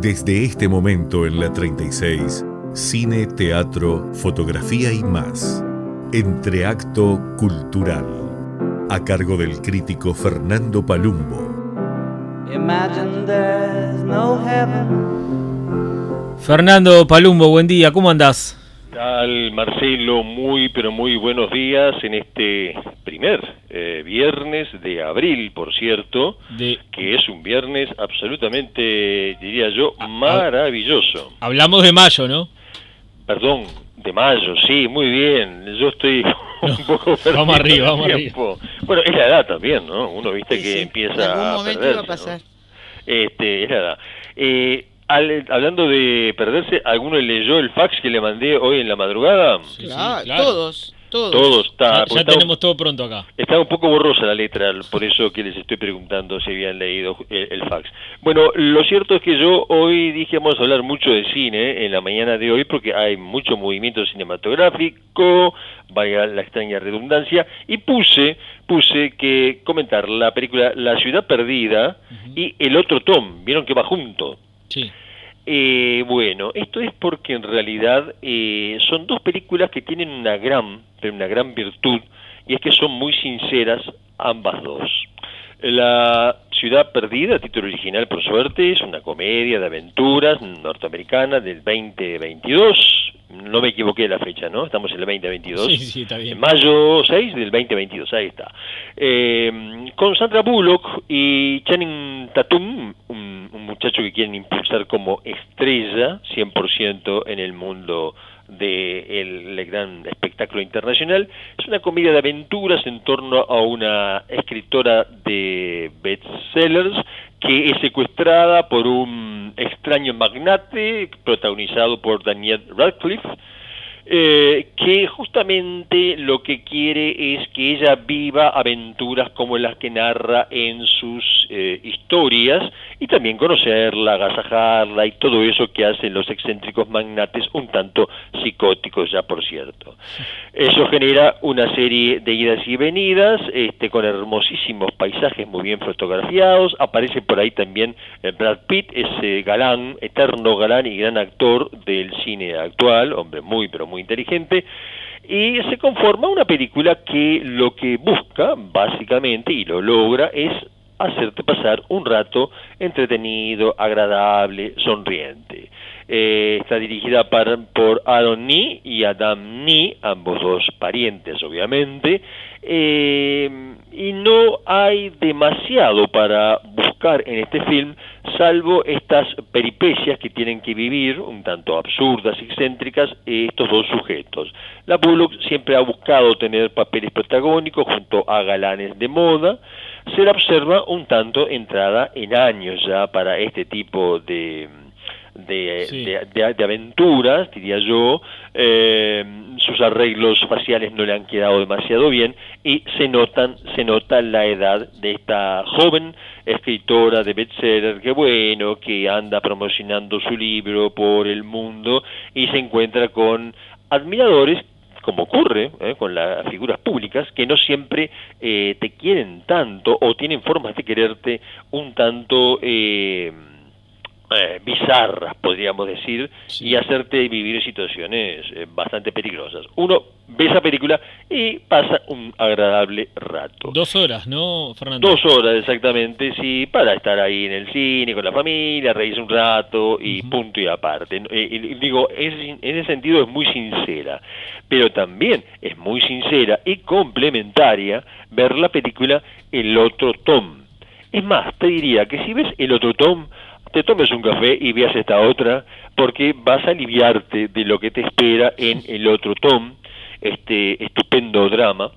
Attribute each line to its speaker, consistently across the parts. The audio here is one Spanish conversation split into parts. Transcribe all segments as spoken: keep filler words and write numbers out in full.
Speaker 1: Desde este momento en la treinta y seis, cine, teatro, fotografía y más. Entreacto Cultural, a cargo del crítico Fernando Palumbo.
Speaker 2: Imagine there's no heaven.
Speaker 3: Fernando Palumbo, buen día, ¿cómo andás?
Speaker 4: Tal, Marcelo, muy pero muy buenos días en este primer eh, viernes de abril, por cierto, de... que es un viernes absolutamente, diría yo, maravilloso.
Speaker 3: Hablamos de mayo, ¿no?
Speaker 4: Perdón, de mayo, sí, muy bien, yo estoy un poco perdido.
Speaker 3: Vamos arriba, vamos arriba.
Speaker 4: Bueno, es la edad también, ¿no? Uno, viste, sí, que sí, empieza
Speaker 5: en algún
Speaker 4: a
Speaker 5: momento
Speaker 4: perderse,
Speaker 5: iba a pasar.
Speaker 4: ¿no? Este, es la edad. Eh... Al, hablando de perderse, ¿alguno leyó el fax que le mandé hoy en la madrugada?
Speaker 5: Sí, claro, sí, claro. Todos, todos.
Speaker 4: Todos, está,
Speaker 3: ya, ya tenemos un, todo pronto acá.
Speaker 4: Está un poco borrosa la letra, por eso que les estoy preguntando si habían leído el, el fax. Bueno, lo cierto es que yo hoy dije vamos a hablar mucho de cine en la mañana de hoy porque hay mucho movimiento cinematográfico, vaya la extraña redundancia, y puse, puse que comentar la película La Ciudad Perdida uh-huh. y El Otro Tom, vieron que va junto.
Speaker 3: Sí.
Speaker 4: Eh, bueno, esto es porque en realidad eh, son dos películas que tienen una gran, pero una gran virtud, y es que son muy sinceras ambas dos. La Ciudad Perdida, título original por suerte, es una comedia de aventuras norteamericana del veinte veintidós, no me equivoqué de la fecha, ¿no? Estamos en el veinte veintidós.
Speaker 3: Sí, sí, está bien.
Speaker 4: Mayo seis del veinte veintidós, ahí está. Eh, con Sandra Bullock y Channing Tatum, un, un muchacho que quieren impulsar como estrella cien por ciento en el mundo del de gran espectáculo internacional. Es una comedia de aventuras en torno a una escritora de bestsellers que es secuestrada por un extraño magnate protagonizado por Daniel Radcliffe, eh, que justamente lo que quiere es que ella viva aventuras como las que narra en sus eh, historias, y también conocerla, agasajarla y todo eso que hacen los excéntricos magnates, un tanto psicóticos ya, por cierto. Eso genera una serie de idas y venidas, este, con hermosísimos paisajes muy bien fotografiados. Aparece por ahí también Brad Pitt, ese galán, eterno galán y gran actor del cine actual, hombre muy pero muy inteligente, y se conforma una película que lo que busca, básicamente, y lo logra, es hacerte pasar un rato entretenido, agradable, sonriente. Eh, está dirigida par, por Aaron Nee y Adam Nee, ambos dos parientes, obviamente, eh, y no hay demasiado para buscar en este film, salvo estas peripecias que tienen que vivir, un tanto absurdas y excéntricas, estos dos sujetos. La Bullock siempre ha buscado tener papeles protagónicos junto a galanes de moda. Se la observa un tanto entrada en años ya para este tipo de... De, sí. de, de, de aventuras, diría yo. Eh, sus arreglos faciales no le han quedado demasiado bien y se notan, se nota la edad de esta joven escritora de bestseller que bueno, que anda promocionando su libro por el mundo y se encuentra con admiradores, como ocurre eh, con las figuras públicas, que no siempre eh, te quieren tanto o tienen formas de quererte un tanto eh, Eh, bizarras, podríamos decir, sí. Y hacerte vivir situaciones eh, bastante peligrosas. Uno ve esa película y pasa un agradable rato.
Speaker 3: Dos horas, ¿no, Fernando?
Speaker 4: Dos horas, exactamente, sí, para estar ahí en el cine, con la familia, reírse un rato y uh-huh. punto y aparte. Eh, y digo, es, en ese sentido es muy sincera, pero también es muy sincera y complementaria ver la película El Otro Tom. Es más, te diría que si ves El Otro Tom, te tomes un café y veas esta otra, porque vas a aliviarte de lo que te espera en El Otro Tom, este estupendo drama,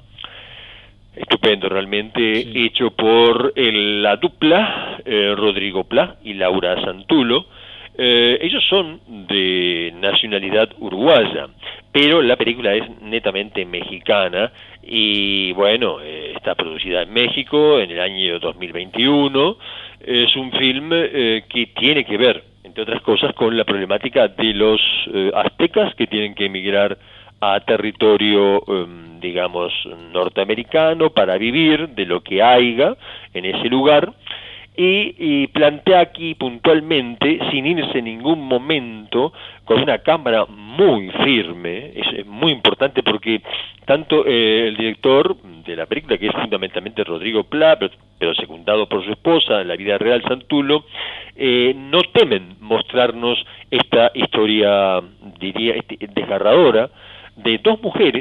Speaker 4: estupendo realmente, sí. Hecho por el, la dupla eh, Rodrigo Plá y Laura Santulo. Eh, ellos son de nacionalidad uruguaya, pero la película es netamente mexicana y bueno, eh, está producida en México en el año dos mil veintiuno. Es un film eh, que tiene que ver, entre otras cosas, con la problemática de los eh, aztecas que tienen que emigrar a territorio, eh, digamos, norteamericano para vivir de lo que haya en ese lugar. y, y plantea aquí puntualmente, sin irse en ningún momento, con una cámara muy firme. Es, es muy importante porque tanto eh, el director de la película, que es fundamentalmente Rodrigo Pla, pero, pero secundado por su esposa, en la vida real Santulo, eh, no temen mostrarnos esta historia, diría, este, desgarradora, de dos mujeres,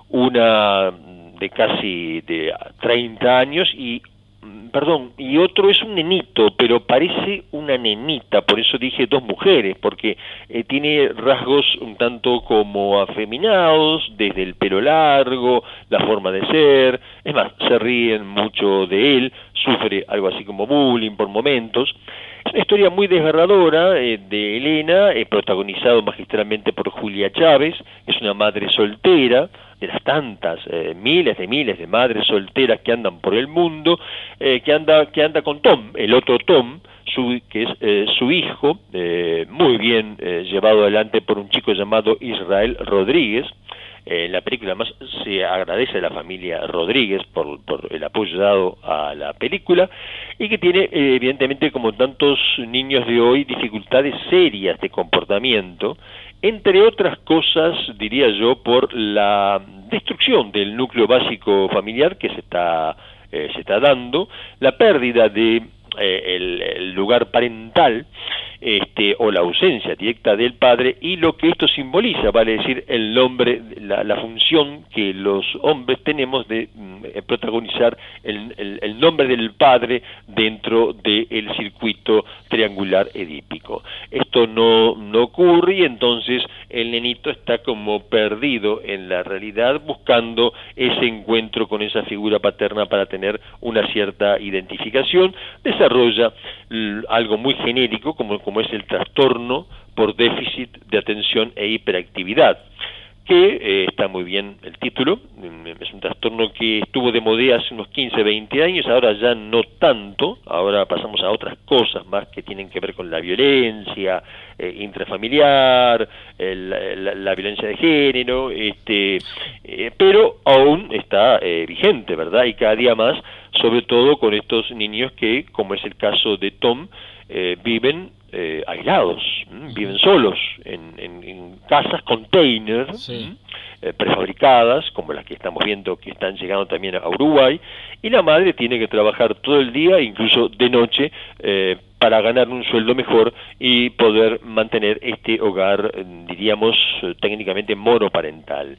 Speaker 4: una de casi de treinta años y perdón, y otro es un nenito, pero parece una nenita, por eso dije dos mujeres, porque eh, tiene rasgos un tanto como afeminados, desde el pelo largo, la forma de ser, es más, se ríen mucho de él, sufre algo así como bullying por momentos. Es una historia muy desgarradora eh, de Elena, eh, protagonizado magistralmente por Julia Chávez, es una madre soltera, de las tantas, eh, miles de miles de madres solteras que andan por el mundo, eh, que anda que anda con Tom, el otro Tom, su, que es eh, su hijo, eh, muy bien eh, llevado adelante por un chico llamado Israel Rodríguez. Eh, en la película además se agradece a la familia Rodríguez por, por el apoyo dado a la película, y que tiene eh, evidentemente, como tantos niños de hoy, dificultades serias de comportamiento, entre otras cosas, diría yo, por la destrucción del núcleo básico familiar que se está, eh, se está dando, la pérdida de eh, el, el lugar parental, este, o la ausencia directa del padre, y lo que esto simboliza, vale decir, el nombre, la, la función que los hombres tenemos de mm, protagonizar el, el, el nombre del padre dentro del circuito triangular edípico. Esto no, no ocurre, y entonces el nenito está como perdido en la realidad, buscando ese encuentro con esa figura paterna para tener una cierta identificación. Desarrolla l- algo muy genérico, como, como es el trastorno por déficit de atención e hiperactividad, que eh, está muy bien el título. Es un trastorno que estuvo de moda hace unos quince, veinte años, ahora ya no tanto, ahora pasamos a otras cosas más que tienen que ver con la violencia eh, intrafamiliar, el, la, la violencia de género, este, eh, pero aún está eh, vigente, ¿verdad? Y cada día más, sobre todo con estos niños que, como es el caso de Tom, eh, viven eh, aislados, ¿m? viven solos en, en, en casas container,
Speaker 3: sí.
Speaker 4: eh, prefabricadas, como las que estamos viendo que están llegando también a Uruguay, y la madre tiene que trabajar todo el día, incluso de noche, eh, para ganar un sueldo mejor y poder mantener este hogar, eh, diríamos, eh, técnicamente monoparental.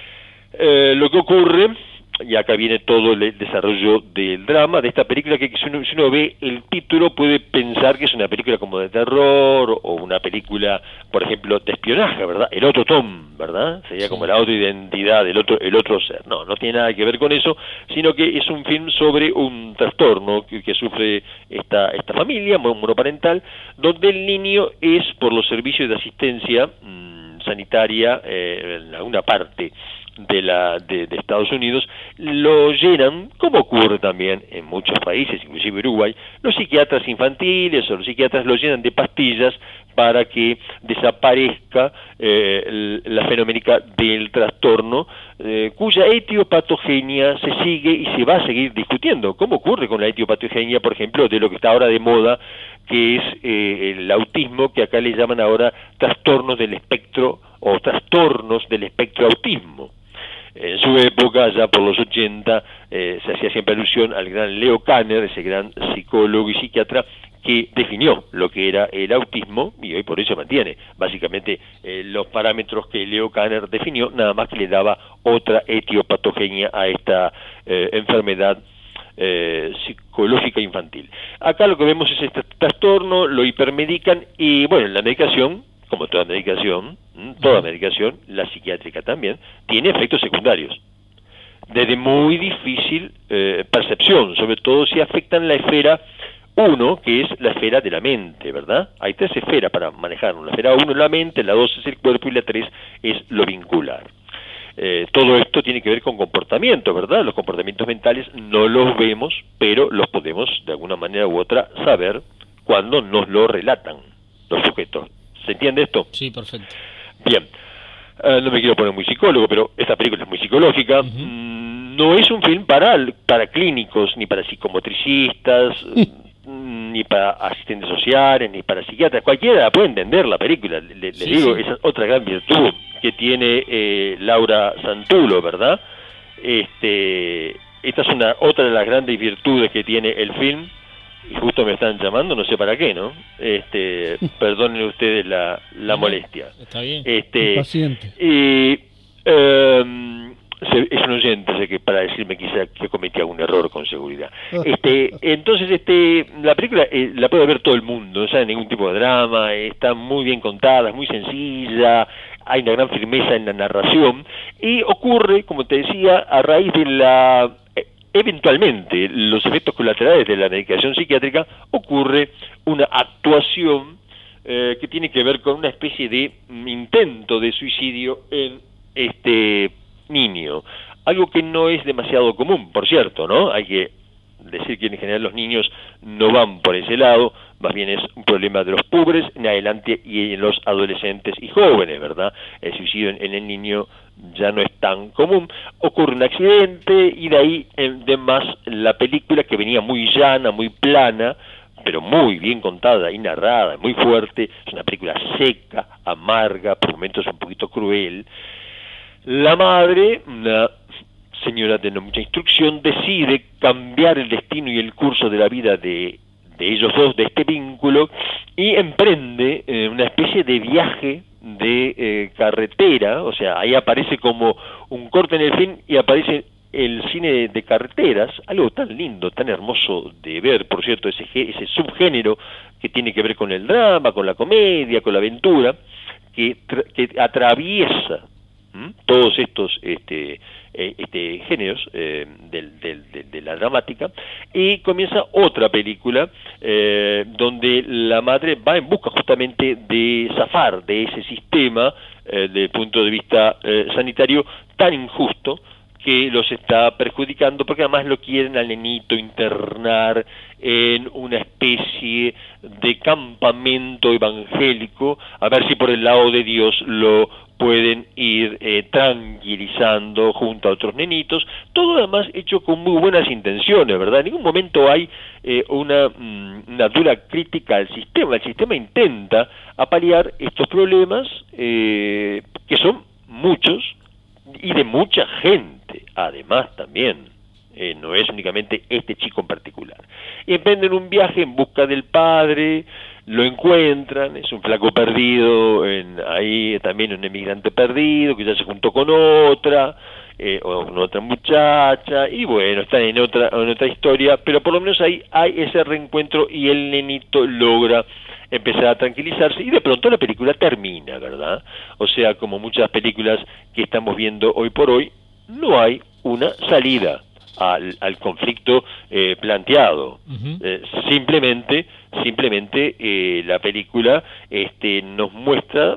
Speaker 4: Eh, lo que ocurre, y acá viene todo el desarrollo del drama de esta película, que si uno, si uno ve el título puede pensar que es una película como de terror, o una película, por ejemplo, de espionaje, ¿verdad? El otro Tom, ¿verdad? Sería sí. como la otra identidad del otro, el otro ser. No, no tiene nada que ver con eso, sino que es un film sobre un trastorno que, que sufre esta, esta familia monoparental, donde el niño es, por los servicios de asistencia mmm, sanitaria, eh, en alguna parte de la de, de Estados Unidos, lo llenan, como ocurre también en muchos países, inclusive Uruguay, los psiquiatras infantiles o los psiquiatras lo llenan de pastillas para que desaparezca eh, la fenoménica del trastorno, eh, cuya etiopatogenia se sigue y se va a seguir discutiendo, como ocurre con la etiopatogenia, por ejemplo, de lo que está ahora de moda, que es eh, el autismo, que acá le llaman ahora trastornos del espectro o trastornos del espectro autismo. En su época, ya por los ochenta, eh, se hacía siempre alusión al gran Leo Kanner, ese gran psicólogo y psiquiatra que definió lo que era el autismo, y hoy por eso mantiene básicamente eh, los parámetros que Leo Kanner definió, nada más que le daba otra etiopatogenia a esta eh, enfermedad eh, psicológica infantil. Acá lo que vemos es este trastorno, lo hipermedican, y bueno, la medicación, como toda medicación, toda medicación, la psiquiátrica también, tiene efectos secundarios, desde muy difícil eh, percepción, sobre todo si afectan la esfera uno, que es la esfera de la mente, ¿verdad? Hay tres esferas para manejarlo, la esfera uno es la mente, la dos es el cuerpo y la tres es lo vincular. Eh, todo esto tiene que ver con comportamiento, ¿verdad? Los comportamientos mentales no los vemos, pero los podemos de alguna manera u otra saber cuando nos lo relatan los sujetos. ¿Se entiende esto?
Speaker 3: Sí, perfecto.
Speaker 4: Bien, uh, no me quiero poner muy psicólogo, pero esta película es muy psicológica. Uh-huh. mm, no es un film para, para clínicos, ni para psicomotricistas, mm, ni para asistentes sociales, ni para psiquiatras, cualquiera la puede entender la película, le, le
Speaker 3: Sí,
Speaker 4: digo,
Speaker 3: sí.
Speaker 4: esa es otra gran virtud que tiene eh, Laura Santulo, ¿verdad? Este, esta es una otra de las grandes virtudes que tiene el film, y justo me están llamando, no sé para qué, ¿no? Este, perdonen ustedes la, la molestia.
Speaker 3: Está bien.
Speaker 4: Este,
Speaker 6: Paciente.
Speaker 4: y eh, se- es un oyente, sé que para decirme quizá que cometí algún error con seguridad. Este, entonces, este, la película eh, la puede ver todo el mundo, no sale ningún tipo de drama, está muy bien contada, es muy sencilla, hay una gran firmeza en la narración, y ocurre, como te decía, a raíz de la... eh, eventualmente, los efectos colaterales de la medicación psiquiátrica, ocurre una actuación eh, que tiene que ver con una especie de mm, intento de suicidio en este niño, algo que no es demasiado común, por cierto, ¿no? Hay que decir que en general los niños no van por ese lado, más bien es un problema de los pobres en adelante y en los adolescentes y jóvenes, ¿verdad? El suicidio en, en el niño ya no es tan común. Ocurre un accidente y de ahí en demás la película, que venía muy llana, muy plana, pero muy bien contada y narrada, muy fuerte, es una película seca, amarga, por momentos un poquito cruel. La madre, una señora de no mucha instrucción, decide cambiar el destino y el curso de la vida de, de ellos dos, de este vínculo, y emprende eh, una especie de viaje de eh, carretera, o sea, ahí aparece como un corte en el film y aparece el cine de, de carreteras, algo tan lindo, tan hermoso de ver, por cierto, ese, gé- ese subgénero que tiene que ver con el drama, con la comedia, con la aventura, que, tra- que atraviesa ¿Mm? todos estos este, eh, este, géneros eh, del, del, de, de la dramática, y comienza otra película eh, donde la madre va en busca justamente de zafar de ese sistema eh, desde el punto de vista eh, sanitario tan injusto que los está perjudicando, porque además lo quieren al nenito internar en una especie de campamento evangélico, a ver si por el lado de Dios lo pueden ir eh, tranquilizando junto a otros nenitos, todo además hecho con muy buenas intenciones, ¿verdad? En ningún momento hay eh, una, mm, una dura crítica al sistema, el sistema intenta apalear estos problemas, eh, que son muchos, y de mucha gente, además también, eh, no es únicamente este chico en particular. Y emprenden un viaje en busca del padre, lo encuentran, es un flaco perdido, en, ahí también un emigrante perdido, que ya se juntó con otra, eh, o con otra muchacha, y bueno, están en otra, en otra historia, pero por lo menos ahí hay ese reencuentro y el nenito logra empezar a tranquilizarse, y de pronto la película termina, ¿verdad? O sea, como muchas películas que estamos viendo hoy por hoy, no hay una salida al, al conflicto eh, planteado.
Speaker 3: Ujú.
Speaker 4: Eh, simplemente, simplemente eh, la película este, nos muestra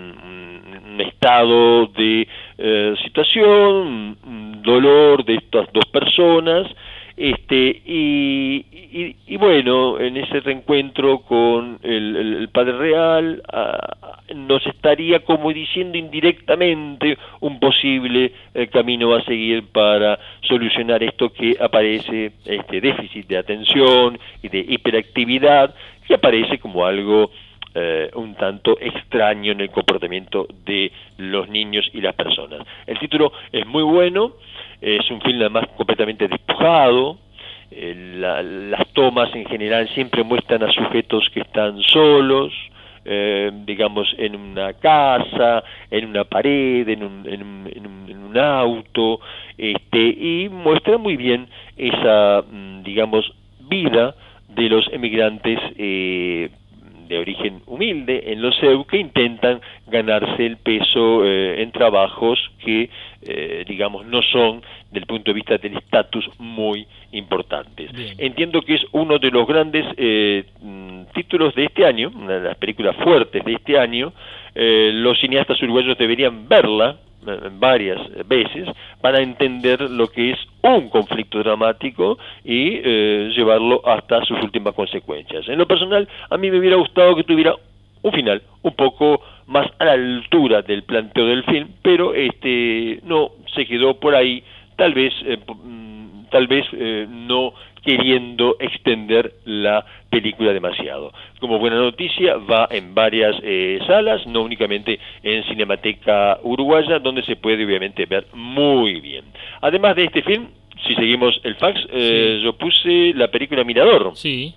Speaker 4: mm, un estado de eh, situación, un dolor de estas dos personas, este y, y, y bueno, en ese reencuentro con el, el, el Padre Real ah, nos estaría como diciendo indirectamente un posible eh, camino a seguir para solucionar esto que aparece, este déficit de atención y de hiperactividad, que aparece como algo eh, un tanto extraño en el comportamiento de los niños y las personas. El título es muy bueno. Es un film además completamente despojado, eh, la, las tomas en general siempre muestran a sujetos que están solos, eh, digamos en una casa, en una pared, en un, en un, en un, en un auto, este, y muestra muy bien esa, digamos, vida de los emigrantes eh, de origen humilde en los E U, que intentan ganarse el peso eh, en trabajos que, eh, digamos, no son, del punto de vista del estatus, muy importantes.
Speaker 3: Bien.
Speaker 4: Entiendo que es uno de los grandes eh, títulos de este año, una de las películas fuertes de este año. Eh, los cineastas uruguayos deberían verla varias veces para entender lo que es un conflicto dramático y eh, llevarlo hasta sus últimas consecuencias. En lo personal, a mí me hubiera gustado que tuviera un final un poco más a la altura del planteo del film, pero este no se quedó por ahí, tal vez eh, tal vez eh, no queriendo extender la película demasiado. Como buena noticia, va en varias eh, salas, no únicamente en Cinemateca Uruguaya, donde se puede obviamente ver muy bien. Además de este film, si seguimos el fax, eh, sí. yo puse la película Mirador.
Speaker 3: Sí.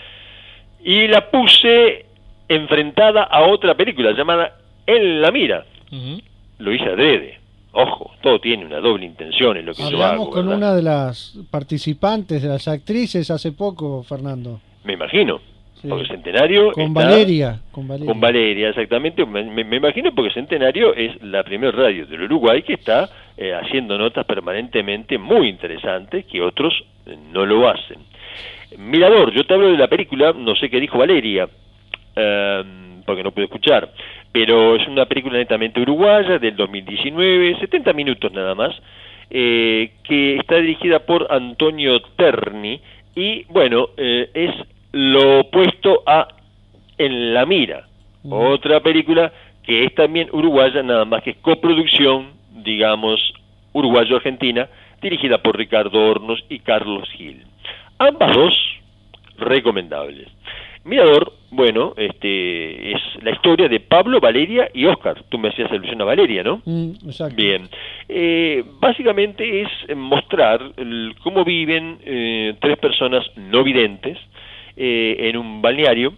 Speaker 4: Y la puse enfrentada a otra película llamada En la mira. Uh-huh. Lo hice adrede. Ojo, todo tiene una doble intención en lo que
Speaker 6: Hablamos
Speaker 4: yo hago.
Speaker 6: con
Speaker 4: ¿verdad?
Speaker 6: Una de las participantes, de las actrices, hace poco, Fernando.
Speaker 4: Me imagino. Sí. Porque Centenario
Speaker 6: con
Speaker 4: está...
Speaker 6: Valeria, con Valeria.
Speaker 4: Con Valeria, exactamente. Me, me, me imagino porque Centenario es la primera radio del Uruguay que está eh, haciendo notas permanentemente muy interesantes que otros eh, no lo hacen. Mirador, yo te hablo de la película, no sé qué dijo Valeria, eh, porque no pude escuchar, pero es una película netamente uruguaya del dos mil diecinueve, setenta minutos nada más, eh, que está dirigida por Antonio Terni y, bueno, eh, es lo opuesto a En la mira, mm. otra película que es también uruguaya, nada más que es coproducción, digamos, uruguayo-argentina, dirigida por Ricardo Hornos y Carlos Gil. Ambas dos recomendables. Mirador, bueno, este es la historia de Pablo, Valeria y Oscar. Tú me hacías alusión a Valeria, ¿no?
Speaker 6: Mm, exacto.
Speaker 4: Bien. Eh, básicamente es mostrar el, cómo viven eh, tres personas no videntes eh, en un balneario,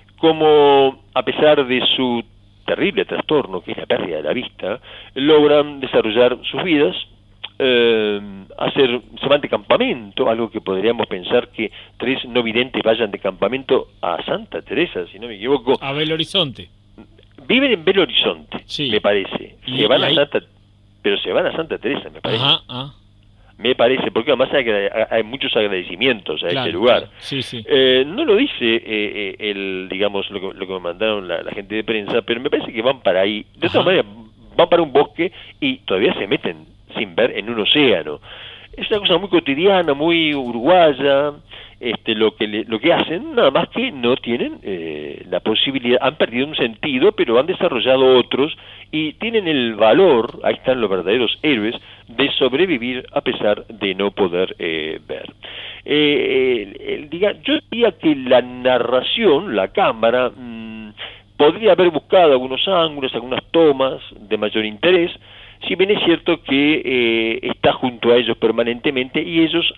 Speaker 4: cómo a pesar de su terrible trastorno, que es la pérdida de la vista, logran desarrollar sus vidas. Eh, hacer, se van de campamento, algo que podríamos pensar que tres no videntes vayan de campamento a Santa Teresa, si no me equivoco.
Speaker 3: A Belo Horizonte.
Speaker 4: Viven en Belo Horizonte, sí. me parece.
Speaker 3: Y,
Speaker 4: se van
Speaker 3: y
Speaker 4: a
Speaker 3: ahí...
Speaker 4: Santa, pero se van a Santa Teresa, me parece.
Speaker 3: Ajá, ah.
Speaker 4: Me parece, porque además hay, hay muchos agradecimientos a claro, este lugar.
Speaker 3: Claro. Sí, sí.
Speaker 4: Eh, no lo dice eh, eh, el, digamos, lo que, lo que me mandaron la, la gente de prensa, pero me parece que van para ahí. De todas maneras, van para un bosque y todavía se meten sin ver en un océano. Es una cosa muy cotidiana, muy uruguaya, este, lo que le, lo que hacen, nada más que no tienen eh, la posibilidad, han perdido un sentido, pero han desarrollado otros y tienen el valor, ahí están los verdaderos héroes, de sobrevivir a pesar de no poder eh, ver. Eh, el, el, diga, yo diría que la narración, la cámara, mmm, podría haber buscado algunos ángulos, algunas tomas de mayor interés, si bien es cierto que eh, está junto a ellos permanentemente y ellos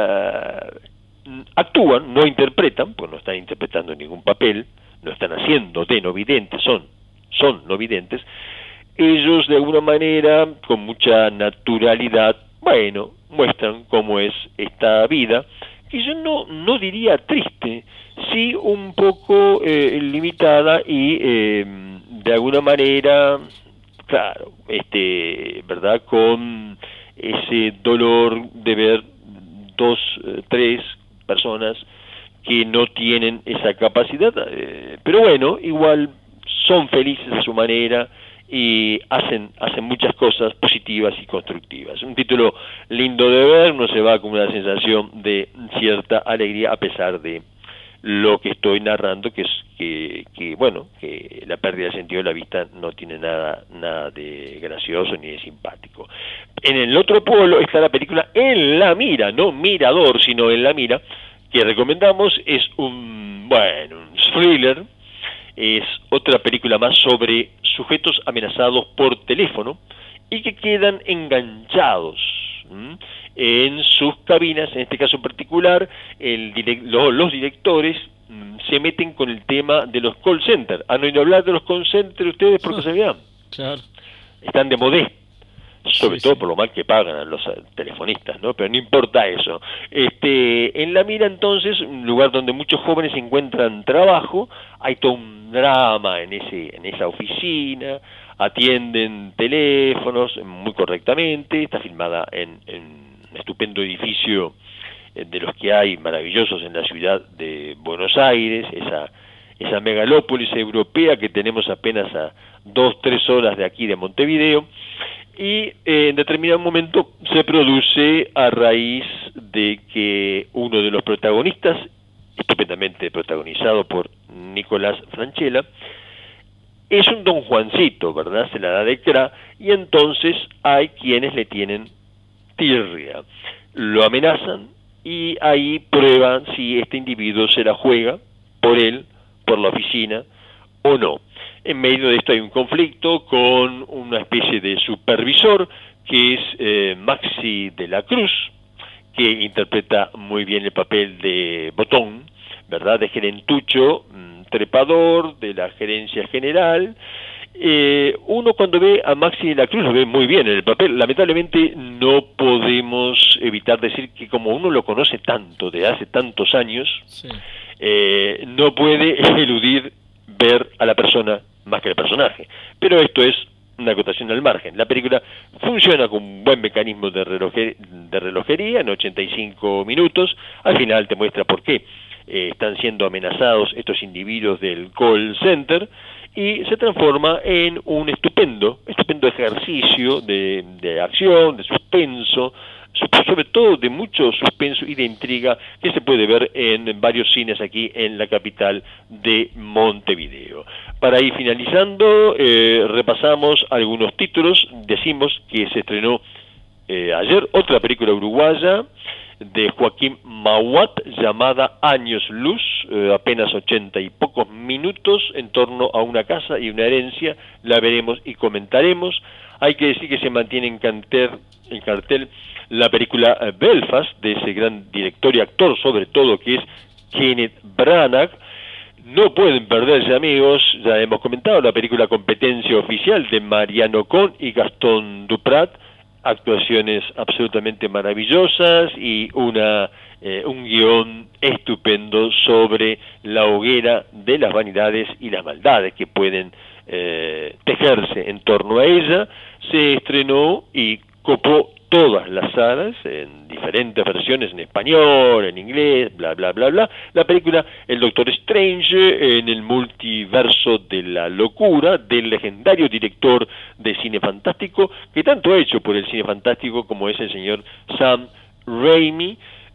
Speaker 4: uh, actúan, no interpretan, pues no están interpretando ningún papel, no están haciendo de no videntes, son, son no videntes, ellos de alguna manera, con mucha naturalidad, bueno, muestran cómo es esta vida, que yo no, no diría triste, sí un poco eh, limitada y eh, de alguna manera... Claro, este, ¿verdad? Con ese dolor de ver dos, eh, tres personas que no tienen esa capacidad, eh, pero bueno, igual son felices a su manera y hacen, hacen muchas cosas positivas y constructivas. Un título lindo de ver, uno se va con una sensación de cierta alegría a pesar de lo que estoy narrando, que es que, que bueno, que la pérdida de sentido de la vista no tiene nada nada de gracioso ni de simpático. En el otro polo está la película En la mira, no Mirador, sino En la mira, que recomendamos. Es un, bueno, un thriller, es otra película más sobre sujetos amenazados por teléfono y que quedan enganchados ¿m? en sus cabinas. En este caso en particular, el direct, los, los directores mmm, se meten con el tema de los call centers. ¿Han oído hablar de los call centers ustedes por casualidad?
Speaker 3: Claro.
Speaker 4: Están de modé, sobre
Speaker 3: sí,
Speaker 4: todo
Speaker 3: sí.
Speaker 4: por lo mal que pagan a los telefonistas, ¿no? Pero no importa eso. Este, en la mira entonces, un lugar donde muchos jóvenes encuentran trabajo, hay todo un drama en ese, en esa oficina, atienden teléfonos muy correctamente, está filmada en, en un estupendo edificio de los que hay maravillosos en la ciudad de Buenos Aires, esa, esa megalópolis europea que tenemos apenas a dos, tres horas de aquí de Montevideo, y eh, en determinado momento se produce a raíz de que uno de los protagonistas, estupendamente protagonizado por Nicolás Franchella, es un don Juancito, ¿verdad? Se la da de cra, y entonces hay quienes le tienen tirria. Lo amenazan, y ahí prueban si este individuo se la juega por él, por la oficina o no. En medio de esto hay un conflicto con una especie de supervisor que es eh, Maxi de la Cruz, que interpreta muy bien el papel de Botón, ¿verdad? De gerentucho, mmm, trepador de la gerencia general. Eh, uno cuando ve a Maxi de la Cruz lo ve muy bien en el papel. Lamentablemente no podemos evitar decir que como uno lo conoce tanto, de hace tantos años, sí. eh, no puede eludir ver a la persona más que el personaje. Pero esto es una acotación al margen. La película funciona con un buen mecanismo de, reloje, de relojería en ochenta y cinco minutos. Al final te muestra por qué eh, están siendo amenazados estos individuos del call center y se transforma en un estupendo, estupendo ejercicio de, de acción, de suspenso, sobre todo de mucho suspenso y de intriga que se puede ver en varios cines aquí en la capital de Montevideo. Para ir finalizando, eh, repasamos algunos títulos. Decimos que se estrenó eh, ayer otra película uruguaya de Joaquín Mauat llamada Años Luz, eh, apenas ochenta y pocos minutos en torno a una casa y una herencia. La veremos y comentaremos. Hay que decir que se mantiene en cartel, en cartel la película Belfast, de ese gran director y actor, sobre todo, que es Kenneth Branagh. No pueden perderse, amigos, ya hemos comentado, la película Competencia Oficial de Mariano Con y Gastón Duprat, actuaciones absolutamente maravillosas y una eh, un guión estupendo sobre la hoguera de las vanidades y las maldades que pueden eh, tejerse en torno a ella. Se estrenó y copó todas las salas, en diferentes versiones, en español, en inglés, bla, bla, bla, bla. La película El Doctor Strange en el multiverso de la locura, del legendario director de cine fantástico, que tanto ha hecho por el cine fantástico como es el señor Sam Raimi.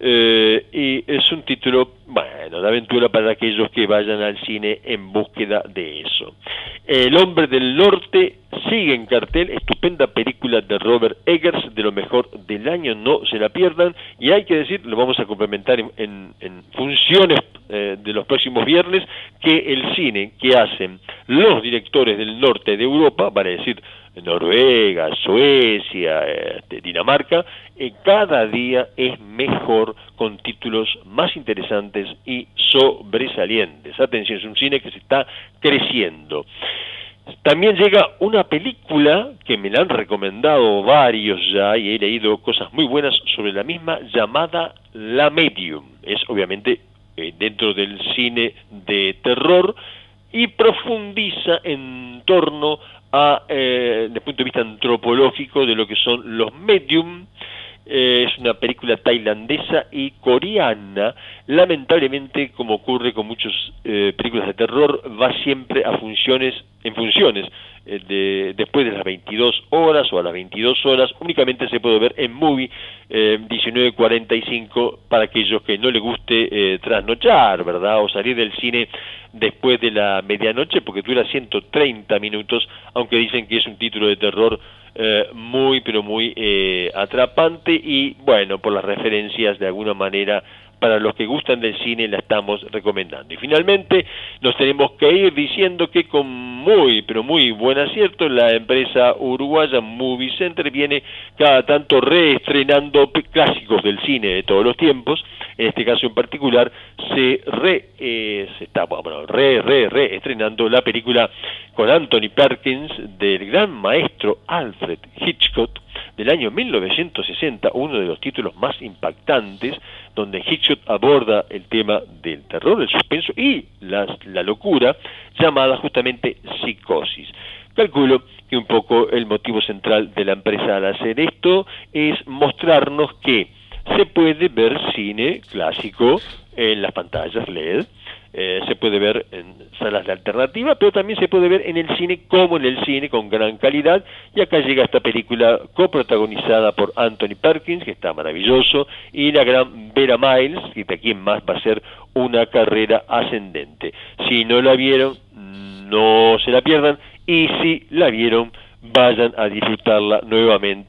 Speaker 4: Eh, y es un título, bueno, de aventura para aquellos que vayan al cine en búsqueda de eso. El Hombre del Norte sigue en cartel, estupenda película de Robert Eggers, de lo mejor del año, no se la pierdan. Y hay que decir, lo vamos a complementar en, en, en funciones eh, de los próximos viernes, que el cine que hacen los directores del norte de Europa, vale decir Noruega, Suecia, eh, Dinamarca, eh, cada día es mejor, con títulos más interesantes y sobresalientes. Atención, es un cine que se está creciendo. También llega una película que me la han recomendado varios ya y he leído cosas muy buenas sobre la misma, llamada La Medium. Es obviamente eh, dentro del cine de terror y profundiza en torno a, eh, desde el punto de vista antropológico, de lo que son los medium. Eh, es una película tailandesa y coreana. Lamentablemente, como ocurre con muchas eh, películas de terror, va siempre a funciones, en funciones eh, de, después de las veintidós horas o a las veintidós horas. Únicamente se puede ver en Movie eh, diecinueve cuarenta y cinco para aquellos que no les guste eh, trasnochar, ¿verdad? O salir del cine después de la medianoche, porque dura ciento treinta minutos, aunque dicen que es un título de terror Eh, muy pero muy eh, atrapante y bueno, por las referencias de alguna manera para los que gustan del cine la estamos recomendando. Y finalmente nos tenemos que ir diciendo que con muy pero muy buen acierto la empresa uruguaya Movie Center viene cada tanto reestrenando clásicos del cine de todos los tiempos. En este caso en particular se re eh, se está bueno, re re re estrenando la película con Anthony Perkins del gran maestro Alfred Hitchcock del año mil novecientos sesenta, uno de los títulos más impactantes, donde Hitchcock aborda el tema del terror, el suspenso y la, la locura, llamada justamente Psicosis. Calculo que un poco el motivo central de la empresa al hacer esto es mostrarnos que se puede ver cine clásico en las pantallas L E D, eh, se puede ver en salas de alternativa, pero también se puede ver en el cine como en el cine, con gran calidad. Y acá llega esta película coprotagonizada por Anthony Perkins, que está maravilloso, y la gran Vera Miles, que de aquí en más va a ser una carrera ascendente. Si no la vieron, no se la pierdan, y si la vieron, vayan a disfrutarla nuevamente.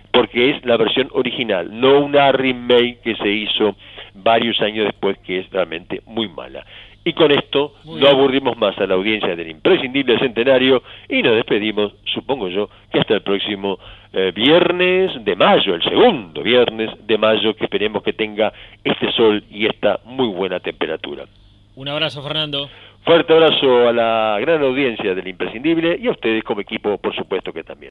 Speaker 4: porque es la versión original, no una remake que se hizo varios años después, que es realmente muy mala. Y con esto
Speaker 3: Muy
Speaker 4: no
Speaker 3: bien.
Speaker 4: aburrimos más a la audiencia del imprescindible centenario y nos despedimos, supongo yo, que hasta el próximo eh, viernes de mayo, el segundo viernes de mayo, que esperemos que tenga este sol y esta muy buena temperatura.
Speaker 3: Un abrazo, Fernando.
Speaker 4: Fuerte abrazo a la gran audiencia del imprescindible y a ustedes como equipo, por supuesto que también.